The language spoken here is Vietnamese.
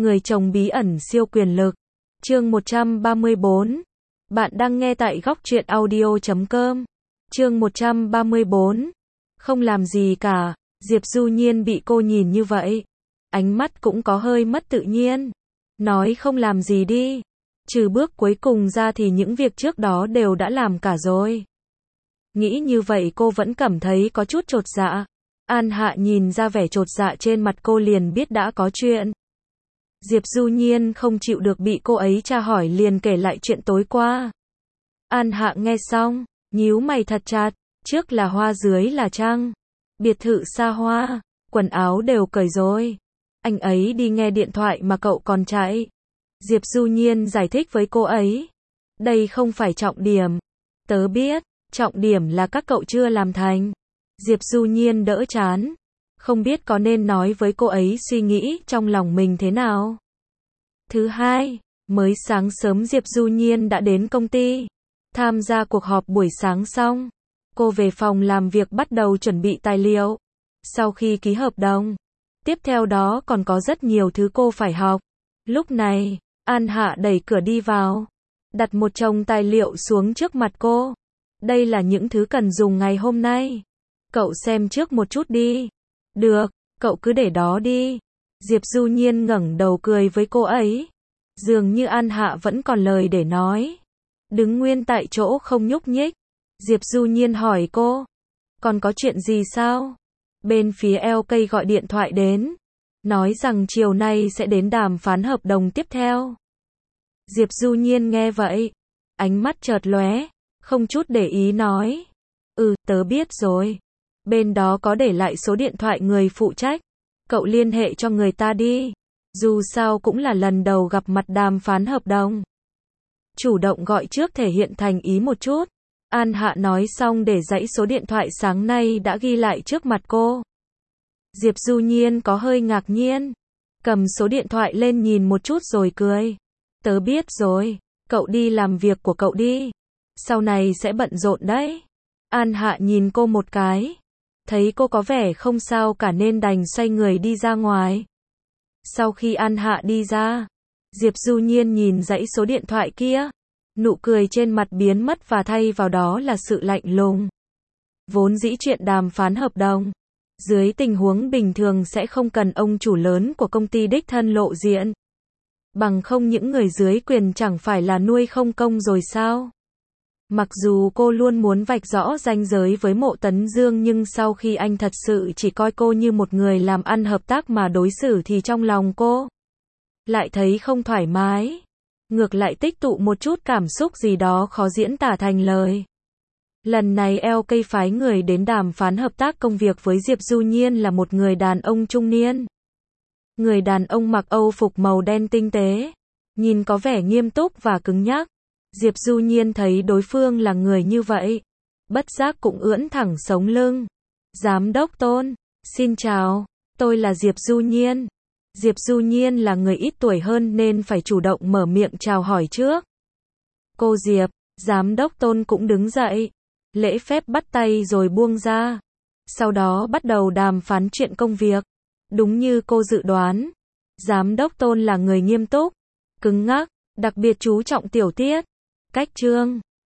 Người chồng bí ẩn siêu quyền lực. Chương 134. Bạn đang nghe tại góc truyện audio.com. Chương 134. Không làm gì cả. Diệp Du Nhiên bị cô nhìn như vậy, ánh mắt cũng có hơi mất tự nhiên. Nói không làm gì đi. Trừ bước cuối cùng ra thì những việc trước đó đều đã làm cả rồi. Nghĩ như vậy cô vẫn cảm thấy có chút chột dạ. An Hạ nhìn ra vẻ chột dạ trên mặt cô liền biết đã có chuyện. Diệp Du Nhiên không chịu được bị cô ấy tra hỏi liền kể lại chuyện tối qua. An Hạ nghe xong, nhíu mày thật chặt, trước là hoa dưới là trăng, biệt thự xa hoa, quần áo đều cởi rồi. Anh ấy đi nghe điện thoại mà cậu còn chạy. Diệp Du Nhiên giải thích với cô ấy. Đây không phải trọng điểm. Tớ biết, trọng điểm là các cậu chưa làm thành. Diệp Du Nhiên đỡ chán. Không biết có nên nói với cô ấy suy nghĩ trong lòng mình thế nào. Thứ hai, mới sáng sớm Diệp Du Nhiên đã đến công ty. Tham gia cuộc họp buổi sáng xong, cô về phòng làm việc bắt đầu chuẩn bị tài liệu. Sau khi ký hợp đồng, tiếp theo đó còn có rất nhiều thứ cô phải học. Lúc này, An Hạ đẩy cửa đi vào, đặt một chồng tài liệu xuống trước mặt cô. Đây là những thứ cần dùng ngày hôm nay. Cậu xem trước một chút đi. Được, cậu cứ để đó đi. Diệp Du Nhiên ngẩng đầu cười với cô ấy. Dường như An Hạ vẫn còn lời để nói. Đứng nguyên tại chỗ không nhúc nhích. Diệp Du Nhiên hỏi cô. Còn có chuyện gì sao? Bên phía LK gọi điện thoại đến. Nói rằng chiều nay sẽ đến đàm phán hợp đồng tiếp theo. Diệp Du Nhiên nghe vậy. Ánh mắt chợt lóe. Không chút để ý nói. Tớ biết rồi. Bên đó có để lại số điện thoại người phụ trách. Cậu liên hệ cho người ta đi. Dù sao cũng là lần đầu gặp mặt đàm phán hợp đồng. Chủ động gọi trước thể hiện thành ý một chút. An Hạ nói xong để dãy số điện thoại sáng nay đã ghi lại trước mặt cô. Diệp Du Nhiên có hơi ngạc nhiên. Cầm số điện thoại lên nhìn một chút rồi cười. Tớ biết rồi. Cậu đi làm việc của cậu đi. Sau này sẽ bận rộn đấy. An Hạ nhìn cô một cái. Thấy cô có vẻ không sao cả nên đành xoay người đi ra ngoài. Sau khi An Hạ đi ra, Diệp Du Nhiên nhìn dãy số điện thoại kia. Nụ cười trên mặt biến mất và thay vào đó là sự lạnh lùng. Vốn dĩ chuyện đàm phán hợp đồng, dưới tình huống bình thường sẽ không cần ông chủ lớn của công ty đích thân lộ diện. Bằng không những người dưới quyền chẳng phải là nuôi không công rồi sao? Mặc dù cô luôn muốn vạch rõ ranh giới với Mộ Tấn Dương nhưng sau khi anh thật sự chỉ coi cô như một người làm ăn hợp tác mà đối xử thì trong lòng cô lại thấy không thoải mái. Ngược lại tích tụ một chút cảm xúc gì đó khó diễn tả thành lời. Lần này LK phái người đến đàm phán hợp tác công việc với Diệp Du Nhiên là một người đàn ông trung niên. Người đàn ông mặc Âu phục màu đen tinh tế, nhìn có vẻ nghiêm túc và cứng nhắc. Diệp Du Nhiên thấy đối phương là người như vậy, bất giác cũng ưỡn thẳng sống lưng. Giám đốc Tôn, xin chào, tôi là Diệp Du Nhiên. Diệp Du Nhiên là người ít tuổi hơn nên phải chủ động mở miệng chào hỏi trước. Cô Diệp, giám đốc Tôn cũng đứng dậy, lễ phép bắt tay rồi buông ra. Sau đó bắt đầu đàm phán chuyện công việc. Đúng như cô dự đoán, giám đốc Tôn là người nghiêm túc, cứng ngắc, đặc biệt chú trọng tiểu tiết, cách chương.